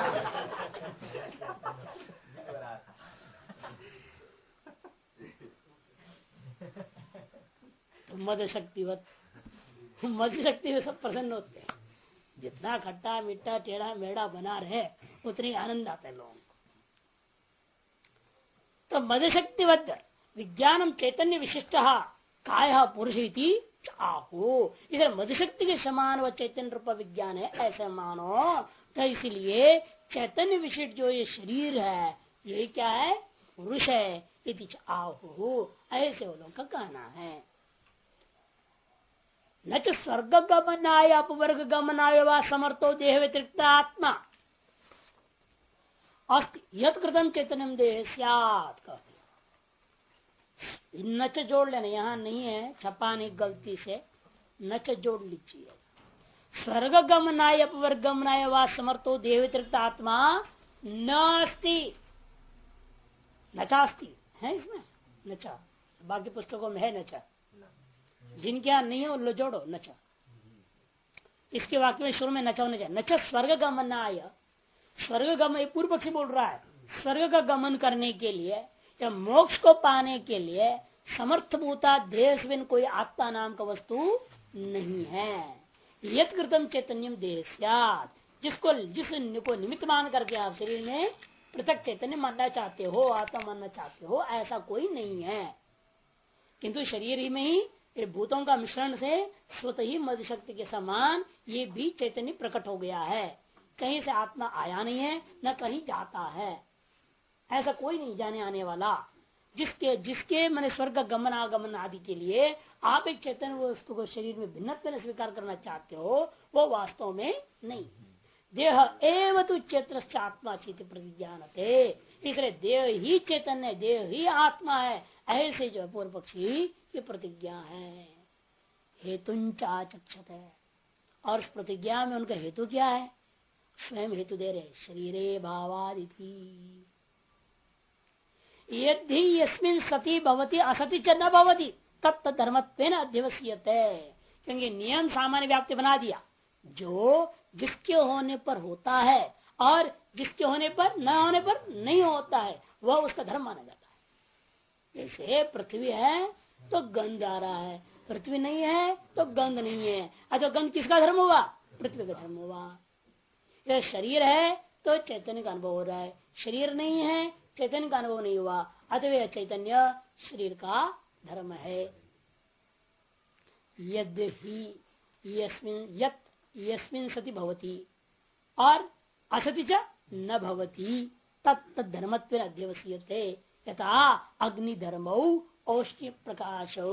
तो मद शक्तिवत, मद शक्ति में सब प्रसन्न होते हैं, जितना खट्टा मीठा टेढ़ा मेढ़ा बना रहे उतनी आनंद आता है लोगों को। तो मद शक्तिवत विज्ञानम चैतन्य विशिष्ट काय पुरुष आहो, इसे मधुशक्ति के समान वह चैतन्य रूप विज्ञान है ऐसे मानो। तो इसलिए चैतन्य विशिष्ट जो ये शरीर है ये क्या है, पुरुष है। इति आहो, ऐसे वो लोग का कहना है। न च स्वर्ग गमनाय अपवर्ग गमनाय व समर्थो देह व्यतिरिक्त आत्मा अस्ति यत् कृतम चैतन्यम देह स्यात्। नच जोड़ लेना, यहाँ नहीं है छपाने गलती से, नच जोड़ लीजिए। स्वर्ग गमनाय अपवर्ग गमनाय व समर्थो देह व्यतिरिक्त आत्मा नास्ति, नचास्ति है इसमें, नचा बाकी पुस्तकों में है नचा, जिनके यहाँ नहीं है वो जोड़ो नचा। इसके वाक्य में शुरू में नचा होना चाहिए, नचा स्वर्ग गमनाय, स्वर्ग गमन पूर्व पक्षी बोल रहा है, स्वर्ग का गमन करने के लिए या मोक्ष को पाने के लिए समर्थभूता देश में कोई आत्मा नाम का वस्तु नहीं है। यत् कृतम चैतन्यम देह, जिसको निमित्त मान करके आप शरीर में पृथक चैतन्य मानना चाहते हो, आत्मा मानना चाहते हो, ऐसा कोई नहीं है। किंतु शरीर ही में ही भूतों का मिश्रण से स्वतः ही मद शक्ति के समान ये भी चैतन्य प्रकट हो गया है। कहीं से आत्मा आया नहीं है, न कहीं जाता है, ऐसा कोई नहीं जाने आने वाला। जिसके मैंने स्वर्ग गमन आगमन आदि के लिए आप एक चैतन्य वस्तु को शरीर में भिन्नत्व में स्वीकार करना चाहते हो, वो वास्तव में नहीं। देह एव तु चैत्र आत्मा चित प्रतिज्ञानते, इसलिए देह ही चैतन्य, देह ही आत्मा है, ऐसे जो पूर्व पक्षी की प्रतिज्ञा है। हेतुंचा चक्षत है, और उस प्रतिज्ञा में उनका हेतु क्या है, स्वयं हेतु दे रहे, शरीरे भावादिति यदि यस्मिन् सती भवति असति च न भवति तत्त धर्मत्वेन अध्यवस्यते। क्योंकि नियम सामान्य व्याप्ति बना दिया, जो जिसके होने पर होता है और जिसके होने पर न होने पर नहीं होता है वह उसका धर्म माना जाता है। जैसे पृथ्वी है तो गंध आ रहा है, पृथ्वी नहीं है तो गंध नहीं है। अच्छा गंध किसका धर्म हुआ? पृथ्वी का धर्म हुआ। यह शरीर है तो चैतन्य का अनुभव हो रहा है, शरीर नहीं है चैतन्य का अनुभव नहीं हुआ, अतः चैतन्य शरीर का धर्म है। यद्यहि यस्मिन् सति भवति और असति च न भवति तत् धर्मत्वेन अध्यवस्यते यथा अग्नि धर्मौ औष्ण्य प्रकाशौ।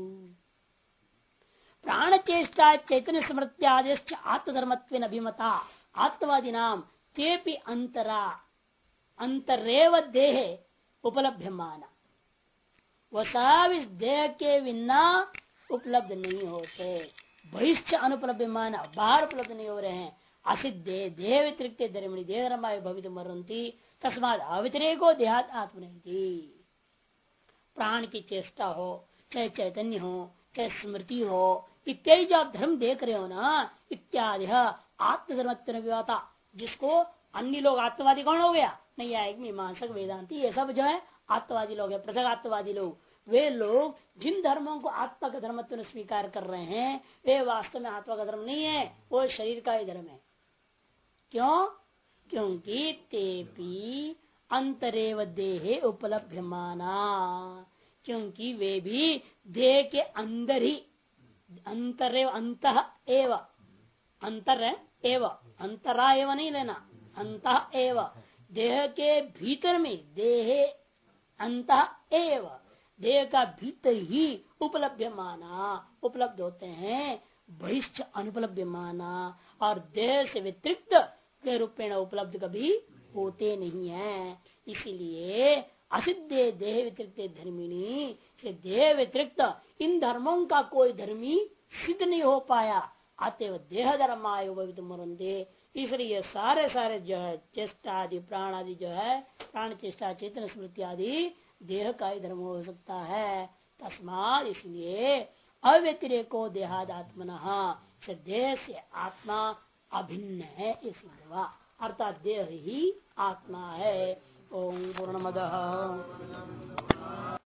प्राण चेष्टा चैतन्य स्मृत्यादिश्च आत्मधर्मत्वेन अभिमता आत्मवादी नाम तेपि अंतरा अंतरेव देहे उपलभ्यमान। वह सब इस देह के बिना उपलब्ध नहीं होते, बहिश्च अनुपलभ्यमान बाहर उपलब्ध नहीं हो रहे हैं। असिद्धे देह व्यतिरिक्त धर्मणि देहधर्माय भवित मरंती तस्माद अवितरेको देहात आत्म नहीं। प्राण की चेष्टा हो चाहे चैतन्य हो चाहे स्मृति हो इत्यादि जो आप धर्म देख रहे हो ना, इत्यादि आत्मधर्मत्व विवाता, जिसको अन्य लोग आत्मवादी कौन हो गया? नहीं आएगी मीमांसक वेदांती ये सब जो है आत्मवादी लोग है, पृथक आत्मवादी लोग। वे लोग जिन धर्मों को आत्मा का धर्मत्व स्वीकार कर रहे हैं वे वास्तव में आत्मा का धर्म नहीं है, वो शरीर का ही धर्म है। क्यों? क्योंकि तेपी अंतरेव देहे उपलभ्यमाना, क्योंकि वे भी देह के अंदर ही अंतरेव अंतः एव अंतर एव अंतरा एव नहीं लेना, अंतः एव देह के भीतर में देहे अंतः एव देह का भीतर ही उपलभ्यमाना उपलब्ध होते हैं, बहिश्च अनुपलभ्यमाना और देह से व्यतिरिक्त के रूपेण उपलब्ध कभी होते नहीं है। इसीलिए असिद्धे देह व्यतिरिक्त धर्मिणी से देह व्यतिरिक्त इन धर्मों का कोई धर्मी सिद्ध नहीं हो पाया। अतएव देह धर्म मरंदे, इसलिए सारे सारे जो है चेष्टा आदि प्राण आदि जो है प्राण चेष्टा चेतन स्मृति आदि देह का ही धर्म हो सकता है। तस्माद इसलिए अव्यतिरेको देहाद आत्मनः से देह से आत्मा अभिन्न है इस अर्थात देह ही आत्मा है। ओम पूर्णमदः